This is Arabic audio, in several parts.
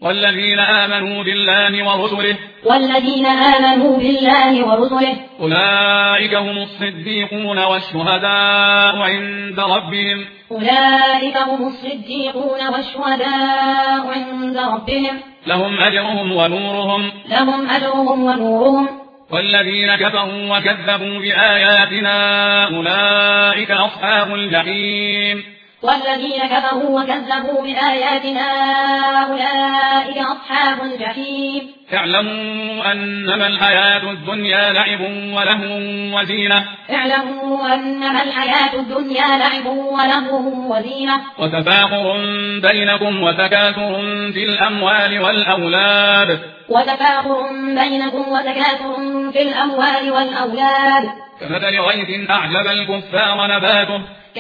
والذين آمنوا بالله ورسله أولئك هم الصديقون والشهداء عند ربهم لهم أجرهم ونورهم والذين كفروا وكذبوا بآياتنا أولئك أصحاب الجحيم اعلموا أنما الحياة الدنيا لعب ولهو وتفاخر بينكم وتكاثر في الأموال والأولاد كمثل غيث أعجب الكفار نباته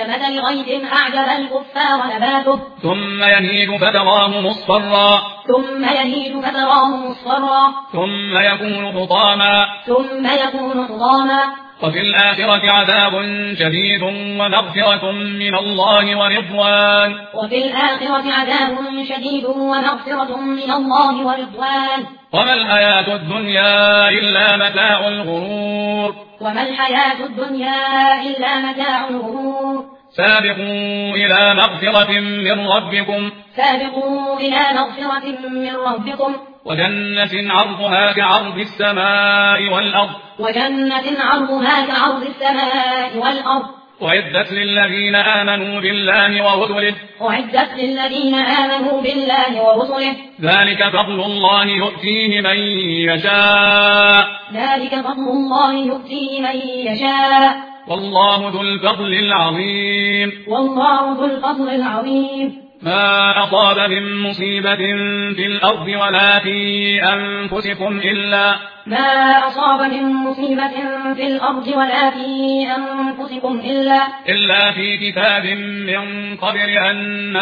ثم يهيج فتراه مصفرا ثم يكون حطاما وفي الآخرة عذاب شديد ومغفرة من الله ورضوان وما الحياة الدنيا إلا متاع الغرور سابقوا إلى مغفرة من ربكم وجنة عرضها كعرض السماء والأرض أعدت للذين آمنوا بالله ورسله ذلك فضل الله يؤتيه من يشاء والله ذو الفضل العظيم ما أصاب من مصيبة في الأرض ولا في أنفسكم إلا في كتاب من قبل أن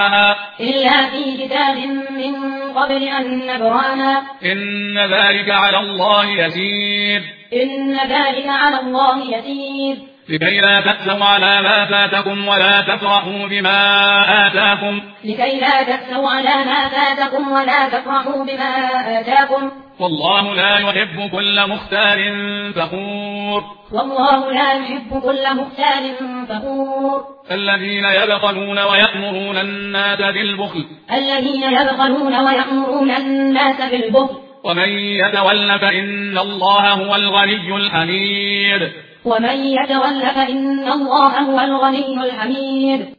نبرأها إن ذلك على الله يسير لكي لا تأسوا على ما فاتكم ولا تفرحوا بما آتاكم والله لا يحب كل مختال فخور الذين يبخلون ويأمرون الناس بالبخل ومن يتول فإن الله هو الغني الحميد